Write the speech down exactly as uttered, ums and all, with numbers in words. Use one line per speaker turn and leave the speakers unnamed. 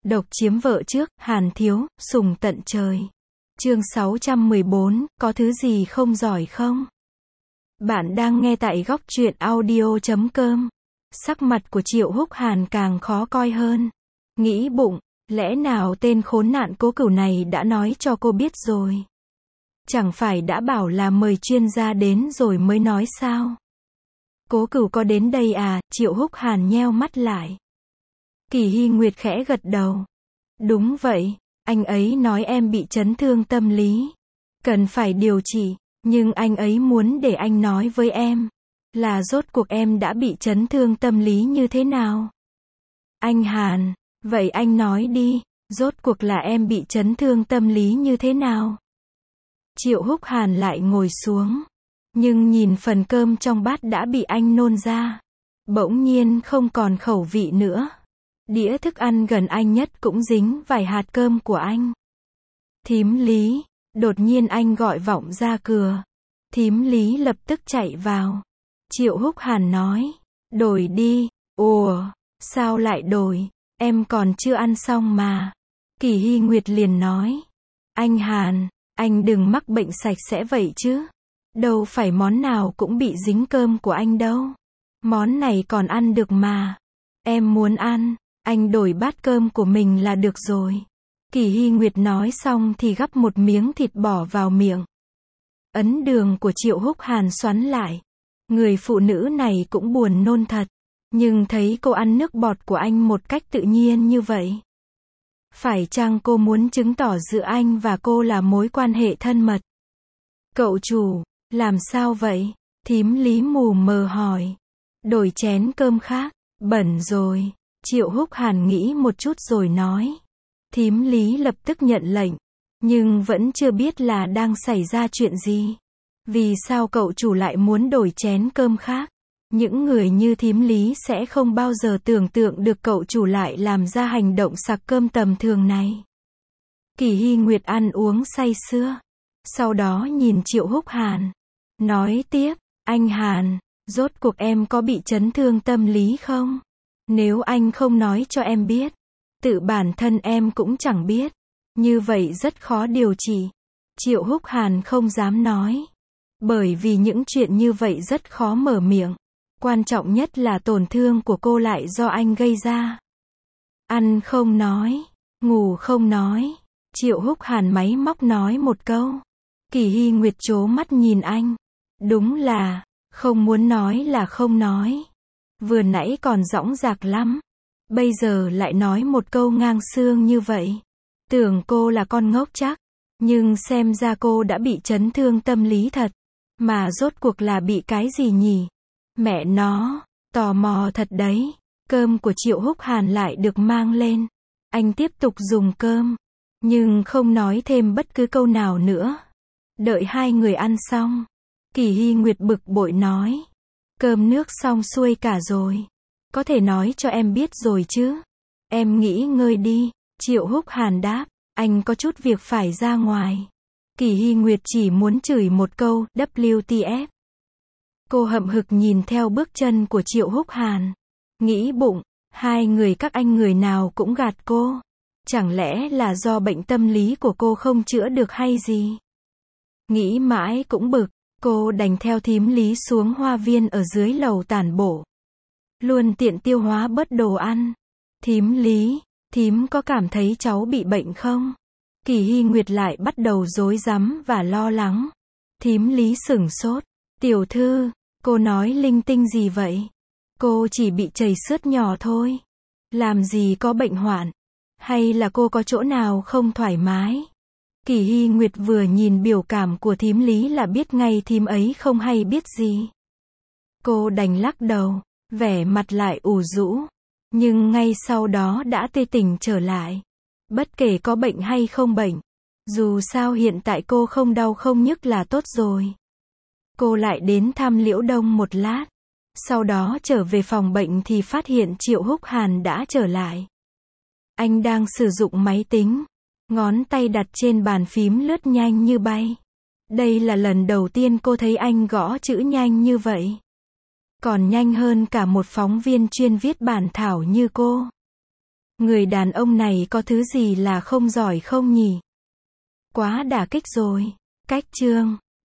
Độc chiếm vợ trước, Hàn Thiếu, sùng tận trời. Chương sáu trăm mười bốn, có thứ gì không giỏi không? Bạn đang nghe tại góc truyện audio chấm com. Sắc mặt của Triệu Húc Hàn càng khó coi hơn. Nghĩ bụng, lẽ nào tên khốn nạn Cố Cửu này đã nói cho cô biết rồi? Chẳng phải đã bảo là mời chuyên gia đến rồi mới nói sao? Cố Cửu có đến đây à? Triệu Húc Hàn nheo mắt lại. Kỳ Hy Nguyệt khẽ gật đầu. Đúng vậy, anh ấy nói em bị chấn thương tâm lý, cần phải điều trị, nhưng anh ấy muốn để anh nói với em, là rốt cuộc em đã bị chấn thương tâm lý như thế nào? Anh Hàn, vậy anh nói đi, rốt cuộc là em bị chấn thương tâm lý như thế nào? Triệu Húc Hàn lại ngồi xuống, nhưng nhìn phần cơm trong bát đã bị anh nôn ra, bỗng nhiên không còn khẩu vị nữa. Đĩa thức ăn gần anh nhất cũng dính vài hạt cơm của anh. Thím Lý, đột nhiên anh gọi vọng ra cửa. Thím Lý lập tức chạy vào. Triệu Húc Hàn nói, đổi đi. Ủa, sao lại đổi, em còn chưa ăn xong mà. Kỳ Hy Nguyệt liền nói, anh Hàn, anh đừng mắc bệnh sạch sẽ vậy chứ. Đâu phải món nào cũng bị dính cơm của anh đâu. Món này còn ăn được mà. Em muốn ăn, anh đổi bát cơm của mình là được rồi. Kỳ Hy Nguyệt nói xong thì gắp một miếng thịt bỏ vào miệng. Ấn đường của Triệu Húc Hàn xoắn lại. Người phụ nữ này cũng buồn nôn thật. Nhưng thấy cô ăn nước bọt của anh một cách tự nhiên như vậy. Phải chăng cô muốn chứng tỏ giữa anh và cô là mối quan hệ thân mật? Cậu chủ, làm sao vậy? Thím Lý mù mờ hỏi. Đổi chén cơm khác, bẩn rồi. Triệu Húc Hàn nghĩ một chút rồi nói. Thím Lý lập tức nhận lệnh, nhưng vẫn chưa biết là đang xảy ra chuyện gì. Vì sao cậu chủ lại muốn đổi chén cơm khác? Những người như thím Lý sẽ không bao giờ tưởng tượng được cậu chủ lại làm ra hành động sặc cơm tầm thường này. Kỳ Hy Nguyệt ăn uống say sưa. Sau đó nhìn Triệu Húc Hàn. Nói tiếp, anh Hàn, rốt cuộc em có bị chấn thương tâm lý không? Nếu anh không nói cho em biết, tự bản thân em cũng chẳng biết. Như vậy rất khó điều trị. Triệu Húc Hàn không dám nói. Bởi vì những chuyện như vậy rất khó mở miệng. Quan trọng nhất là tổn thương của cô lại do anh gây ra. Ăn không nói, ngủ không nói. Triệu Húc Hàn máy móc nói một câu. Kỳ Hy Nguyệt trố mắt nhìn anh. Đúng là, không muốn nói là không nói. Vừa nãy còn dõng dạc lắm. Bây giờ lại nói một câu ngang xương như vậy. Tưởng cô là con ngốc chắc. Nhưng xem ra cô đã bị chấn thương tâm lý thật. Mà rốt cuộc là bị cái gì nhỉ? Mẹ nó, tò mò thật đấy. Cơm của Triệu Húc Hàn lại được mang lên. Anh tiếp tục dùng cơm. Nhưng không nói thêm bất cứ câu nào nữa. Đợi hai người ăn xong. Kỳ Hy Nguyệt bực bội nói. Cơm nước xong xuôi cả rồi. Có thể nói cho em biết rồi chứ. Em nghỉ ngơi đi. Triệu Húc Hàn đáp. Anh có chút việc phải ra ngoài. Kỳ Hy Nguyệt chỉ muốn chửi một câu, W T F. Cô hậm hực nhìn theo bước chân của Triệu Húc Hàn. Nghĩ bụng, hai người các anh người nào cũng gạt cô. Chẳng lẽ là do bệnh tâm lý của cô không chữa được hay gì? Nghĩ mãi cũng bực. Cô đành theo thím Lý xuống hoa viên ở dưới lầu tản bộ. Luôn tiện tiêu hóa bớt đồ ăn. Thím Lý, thím có cảm thấy cháu bị bệnh không? Kỳ Hy Nguyệt lại bắt đầu rối rắm và lo lắng. Thím Lý sửng sốt. Tiểu thư, cô nói linh tinh gì vậy? Cô chỉ bị chảy xước nhỏ thôi. Làm gì có bệnh hoạn? Hay là cô có chỗ nào không thoải mái? Kỳ Hy Nguyệt vừa nhìn biểu cảm của thím Lý là biết ngay thím ấy không hay biết gì. Cô đành lắc đầu, vẻ mặt lại ủ rũ. Nhưng ngay sau đó đã tươi tỉnh trở lại. Bất kể có bệnh hay không bệnh. Dù sao hiện tại cô không đau không nhức là tốt rồi. Cô lại đến thăm Liễu Đông một lát. Sau đó trở về phòng bệnh thì phát hiện Triệu Húc Hàn đã trở lại. Anh đang sử dụng máy tính. Ngón tay đặt trên bàn phím lướt nhanh như bay. Đây là lần đầu tiên cô thấy anh gõ chữ nhanh như vậy. Còn nhanh hơn cả một phóng viên chuyên viết bản thảo như cô. Người đàn ông này có thứ gì là không giỏi không nhỉ? Quá đả kích rồi. Cách chương